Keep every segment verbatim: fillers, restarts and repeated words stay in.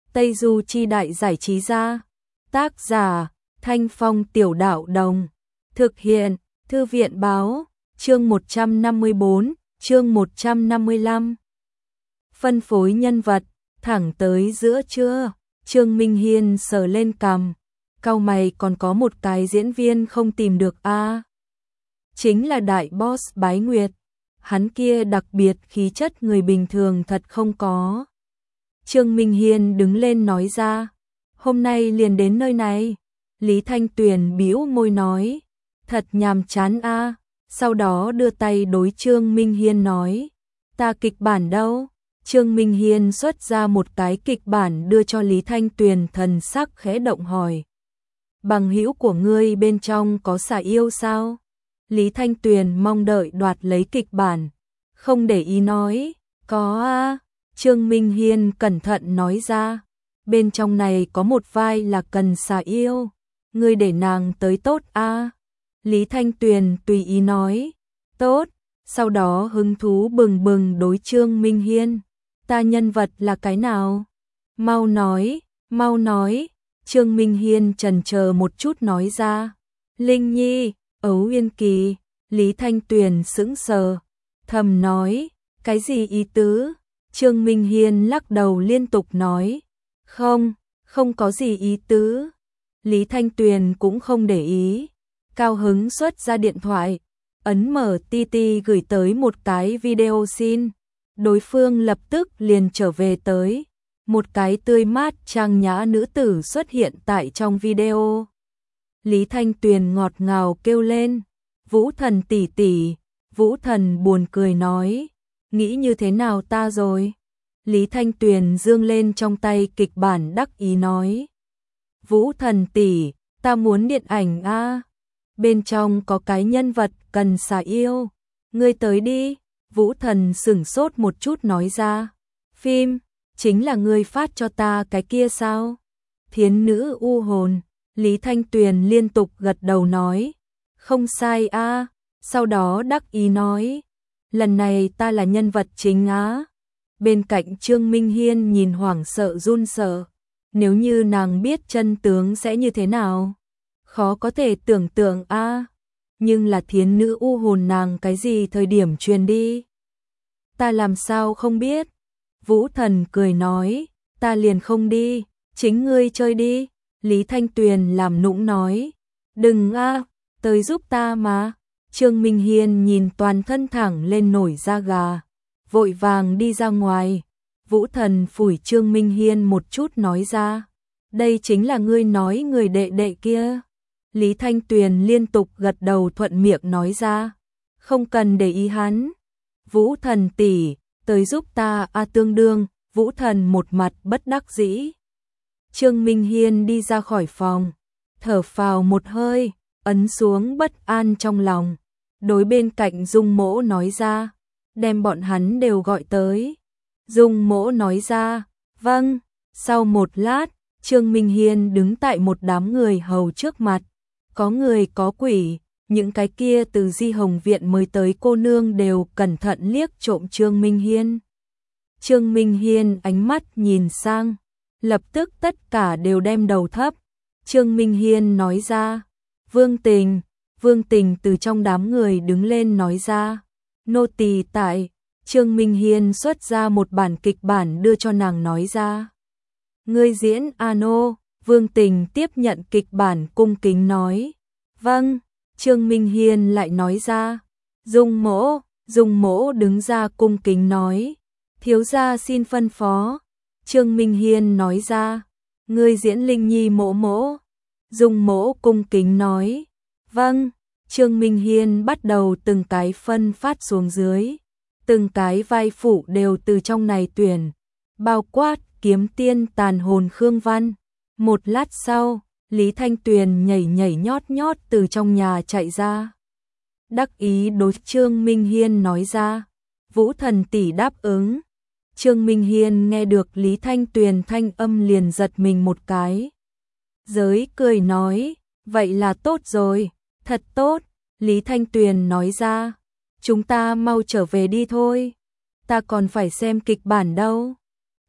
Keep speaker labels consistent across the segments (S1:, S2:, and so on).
S1: Tây Du Chi Đại Giải Trí Gia. Tác giả, Thanh Phong Tiểu Đạo Đồng. Thực hiện, Thư viện Báo. Chương một trăm năm mươi bốn, chương một trăm năm mươi lăm. Phân phối nhân vật, thẳng tới giữa trưa, Trương Minh Hiên sờ lên cằm, cau mày, còn có một cái diễn viên không tìm được a. À, chính là đại boss Bái Nguyệt, hắn kia đặc biệt khí chất người bình thường thật không có. Trương Minh Hiên đứng lên nói ra, hôm nay liền đến nơi này. Lý Thanh Tuyền bĩu môi nói, thật nhàm chán a. À. Sau đó đưa tay đối Trương Minh Hiên nói, ta kịch bản đâu? Trương Minh Hiên xuất ra một cái kịch bản đưa cho Lý Thanh Tuyền, thần sắc khẽ động hỏi, bằng hữu của ngươi bên trong có xà yêu sao? Lý Thanh Tuyền mong đợi đoạt lấy kịch bản, không để ý nói, có a. Trương Minh Hiên cẩn thận nói ra, bên trong này có một vai là cần xà yêu, ngươi để nàng tới tốt a. Lý Thanh Tuyền tùy ý nói, tốt, sau đó hứng thú bừng bừng đối Trương Minh Hiên, ta nhân vật là cái nào? Mau nói, mau nói. Trương Minh Hiên chần chờ một chút nói ra, Linh Nhi, Ấu Uyên Kỳ. Lý Thanh Tuyền sững sờ, thầm nói, cái gì ý tứ? Trương Minh Hiên lắc đầu liên tục nói, không, không có gì ý tứ. Lý Thanh Tuyền cũng không để ý, cao hứng xuất ra điện thoại, ấn mở tê tê gửi tới một cái video xin. Đối phương lập tức liền trở về tới, một cái tươi mát trang nhã nữ tử xuất hiện tại trong video. Lý Thanh Tuyền ngọt ngào kêu lên, Vũ Thần tỷ tỷ. Vũ Thần buồn cười nói, nghĩ như thế nào ta rồi? Lý Thanh Tuyền giương lên trong tay kịch bản đắc ý nói, Vũ Thần tỷ, ta muốn điện ảnh a. Bên trong có cái nhân vật cần xà yêu, ngươi tới đi. Vũ Thần sửng sốt một chút nói ra, phim, chính là ngươi phát cho ta cái kia sao? Thiến nữ u hồn. Lý Thanh Tuyền liên tục gật đầu nói, không sai a. À. Sau đó đắc ý nói, lần này ta là nhân vật chính á. Bên cạnh Trương Minh Hiên nhìn hoảng sợ run sợ, nếu như nàng biết chân tướng sẽ như thế nào? Khó có thể tưởng tượng a. À. Nhưng là thiến nữ u hồn nàng cái gì thời điểm truyền đi? Ta làm sao không biết? Vũ Thần cười nói, ta liền không đi, chính ngươi chơi đi. Lý Thanh Tuyền làm nũng nói, đừng a, à, tới giúp ta mà. Trương Minh Hiên nhìn toàn thân thẳng lên nổi da gà, vội vàng đi ra ngoài. Vũ Thần phủi Trương Minh Hiên một chút nói ra, đây chính là ngươi nói người đệ đệ kia. Lý Thanh Tuyền liên tục gật đầu thuận miệng nói ra, không cần để ý hắn. Vũ Thần tỷ, tới giúp ta a. À, tương đương. Vũ Thần một mặt bất đắc dĩ. Trương Minh Hiên đi ra khỏi phòng, thở phào một hơi, ấn xuống bất an trong lòng, đối bên cạnh Dung Mỗ nói ra, đem bọn hắn đều gọi tới. Dung Mỗ nói ra, vâng. Sau một lát, Trương Minh Hiên đứng tại một đám người hầu trước mặt, có người có quỷ, những cái kia từ Di Hồng Viện mới tới cô nương đều cẩn thận liếc trộm Trương Minh Hiên. Trương Minh Hiên ánh mắt nhìn sang, lập tức tất cả đều đem đầu thấp. Trương Minh Hiên nói ra, Vương Tình. Vương Tình từ trong đám người đứng lên nói ra, nô tỳ tại. Trương Minh Hiên xuất ra một bản kịch bản đưa cho nàng nói ra, ngươi diễn a nô. Vương Tình tiếp nhận kịch bản cung kính nói, vâng. Trương Minh Hiên lại nói ra, Dung Mỗ. Dung Mỗ đứng ra cung kính nói, thiếu gia xin phân phó. Trương Minh Hiên nói ra, ngươi diễn Linh Nhi Mỗ Mỗ. Dung Mỗ cung kính nói, vâng. Trương Minh Hiên bắt đầu từng cái phân phát xuống dưới, từng cái vai phụ đều từ trong này tuyển, bao quát kiếm tiên tàn hồn Khương Văn. Một lát sau, Lý Thanh Tuyền nhảy nhảy nhót nhót từ trong nhà chạy ra, đắc ý đối Trương Minh Hiên nói ra, Vũ Thần tỷ đáp ứng. Trương Minh Hiên nghe được Lý Thanh Tuyền thanh âm liền giật mình một cái, giới cười nói, vậy là tốt rồi, thật tốt. Lý Thanh Tuyền nói ra, chúng ta mau trở về đi thôi, ta còn phải xem kịch bản đâu.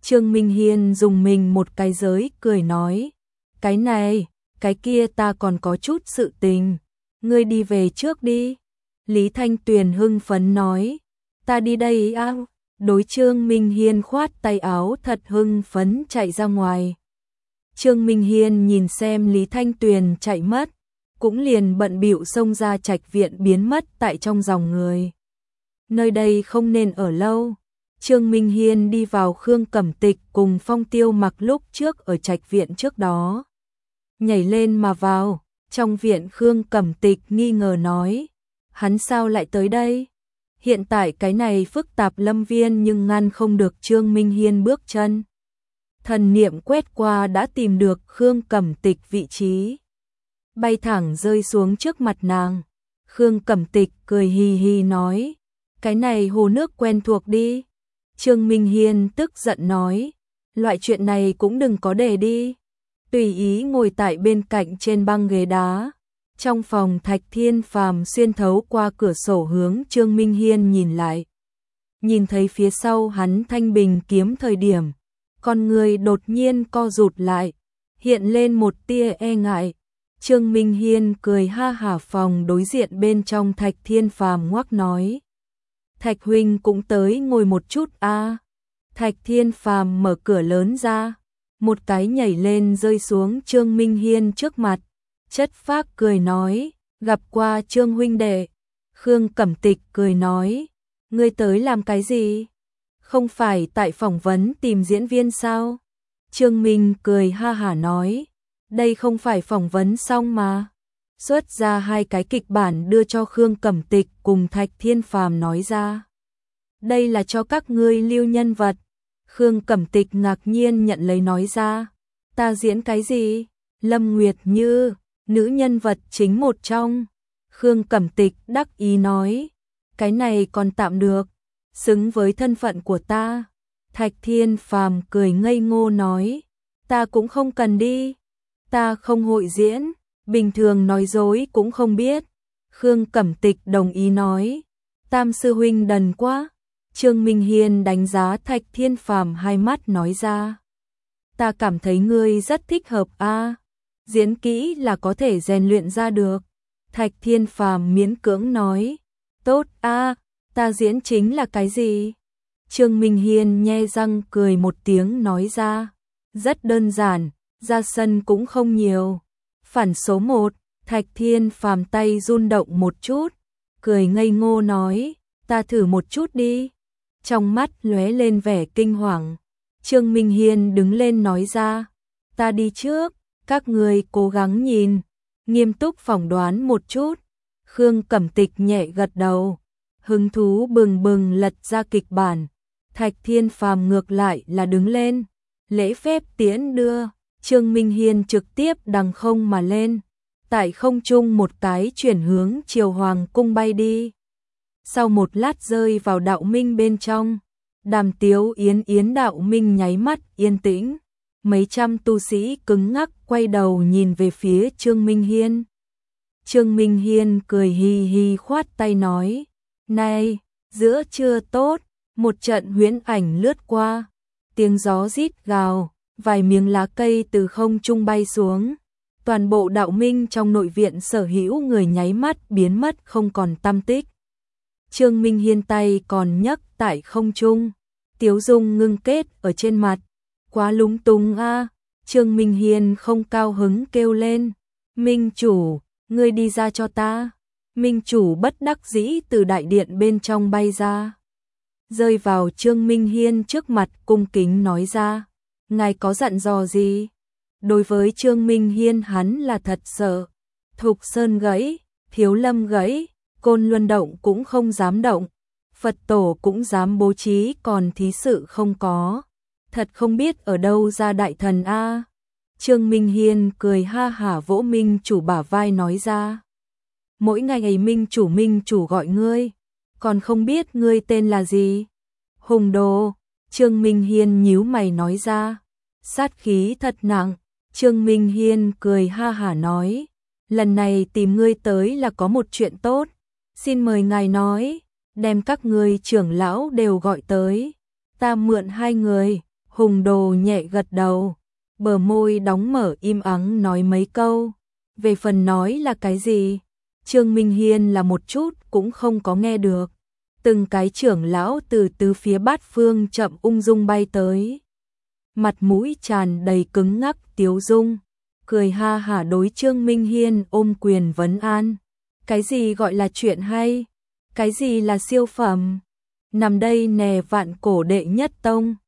S1: Trương Minh Hiên dùng mình một cái giới, cười nói, cái này, cái kia ta còn có chút sự tình, ngươi đi về trước đi. Lý Thanh Tuyền hưng phấn nói, ta đi đây á. Đối Trương Minh Hiên khoát tay áo thật hưng phấn chạy ra ngoài. Trương Minh Hiên nhìn xem Lý Thanh Tuyền chạy mất, cũng liền bận bịu xông ra trạch viện biến mất tại trong dòng người. Nơi đây không nên ở lâu. Trương Minh Hiên đi vào Khương Cẩm Tịch cùng Phong Tiêu Mặc lúc trước ở trạch viện trước đó. Nhảy lên mà vào, trong viện Khương Cẩm Tịch nghi ngờ nói, hắn sao lại tới đây? Hiện tại cái này phức tạp lâm viên nhưng ngăn không được Trương Minh Hiên bước chân. Thần niệm quét qua đã tìm được Khương Cẩm Tịch vị trí. Bay thẳng rơi xuống trước mặt nàng. Khương Cẩm Tịch cười hì hì nói, cái này hồ nước quen thuộc đi. Trương Minh Hiên tức giận nói, loại chuyện này cũng đừng có để đi. Tùy ý ngồi tại bên cạnh trên băng ghế đá. Trong phòng Thạch Thiên Phàm xuyên thấu qua cửa sổ hướng Trương Minh Hiên nhìn lại. Nhìn thấy phía sau hắn thanh bình kiếm thời điểm, con người đột nhiên co rụt lại, hiện lên một tia e ngại. Trương Minh Hiên cười ha hả, phòng đối diện bên trong Thạch Thiên Phàm ngoắc nói, Thạch huynh cũng tới ngồi một chút a. À. Thạch Thiên Phàm mở cửa lớn ra, một cái nhảy lên rơi xuống Trương Minh Hiên trước mặt, chất phác cười nói, gặp qua Trương huynh đệ. Khương Cẩm Tịch cười nói, ngươi tới làm cái gì? Không phải tại phỏng vấn tìm diễn viên sao? Trương Minh cười ha hả nói, đây không phải phỏng vấn xong mà. Xuất ra hai cái kịch bản đưa cho Khương Cẩm Tịch cùng Thạch Thiên Phàm nói ra. Đây là cho các ngươi lưu nhân vật. Khương Cẩm Tịch ngạc nhiên nhận lấy nói ra, ta diễn cái gì? Lâm Nguyệt Như, nữ nhân vật chính một trong. Khương Cẩm Tịch đắc ý nói, cái này còn tạm được, xứng với thân phận của ta. Thạch Thiên Phàm cười ngây ngô nói, ta cũng không cần đi, ta không hội diễn, bình thường nói dối cũng không biết. Khương Cẩm Tịch đồng ý nói, Tam sư huynh đần quá. Trương Minh Hiên đánh giá Thạch Thiên Phàm hai mắt nói ra, ta cảm thấy ngươi rất thích hợp a, à. Diễn kỹ là có thể rèn luyện ra được. Thạch Thiên Phàm miễn cưỡng nói, tốt a, à, ta diễn chính là cái gì? Trương Minh Hiên nhe răng cười một tiếng nói ra, rất đơn giản, ra sân cũng không nhiều. Phản số một, Thạch Thiên Phàm tay run động một chút, cười ngây ngô nói, ta thử một chút đi. Trong mắt lóe lên vẻ kinh hoàng. Trương Minh Hiên đứng lên nói ra, ta đi trước, các người cố gắng nhìn, nghiêm túc phỏng đoán một chút. Khương Cẩm Tịch nhẹ gật đầu, hứng thú bừng bừng lật ra kịch bản. Thạch Thiên Phàm ngược lại là đứng lên, lễ phép tiễn đưa. Trương Minh Hiên trực tiếp đằng không mà lên, tại không trung một cái chuyển hướng chiều hoàng cung bay đi. Sau một lát rơi vào đạo minh bên trong, Đàm Tiếu Yến Yến đạo minh nháy mắt yên tĩnh, mấy trăm tu sĩ cứng ngắc quay đầu nhìn về phía Trương Minh Hiên. Trương Minh Hiên cười hì hì khoát tay nói, này, giữa trưa tốt. Một trận huyễn ảnh lướt qua, tiếng gió rít gào, vài miếng lá cây từ không trung bay xuống. Toàn bộ đạo minh trong nội viện sở hữu người nháy mắt biến mất không còn tăm tích. Trương Minh Hiên tay còn nhấc tại không trung, tiếu dung ngưng kết ở trên mặt. Quá lúng túng a. Trương Minh Hiên không cao hứng kêu lên, Minh chủ, ngươi đi ra cho ta. Minh chủ bất đắc dĩ từ đại điện bên trong bay ra, rơi vào Trương Minh Hiên trước mặt cung kính nói ra, ngài có dặn dò gì? Đối với Trương Minh Hiên hắn là thật sợ. Thục Sơn gãy, Thiếu Lâm gãy, Côn Luân động cũng không dám động, Phật tổ cũng dám bố trí, còn thí sự không có. Thật không biết ở đâu ra đại thần a. Trương Minh Hiên cười ha hả vỗ Minh chủ bả vai nói ra, mỗi ngày ấy Minh chủ Minh chủ gọi ngươi, còn không biết ngươi tên là gì? Hùng Đồ. Trương Minh Hiên nhíu mày nói ra, sát khí thật nặng. Trương Minh Hiên cười ha hả nói, lần này tìm ngươi tới là có một chuyện tốt, xin mời ngài nói, đem các ngươi trưởng lão đều gọi tới, ta mượn hai người. Hùng Hùng Đồ nhẹ gật đầu, bờ môi đóng mở im ắng nói mấy câu. Về phần nói là cái gì, Trương Minh Hiên là một chút cũng không có nghe được. Từng cái trưởng lão từ tứ phía bát phương chậm ung dung bay tới. Mặt mũi tràn đầy cứng ngắc tiếu dung, cười ha hả đối Trương Minh Hiên ôm quyền vấn an. Cái gì gọi là chuyện hay? Cái gì là siêu phẩm? Nằm đây nè vạn cổ đệ nhất tông,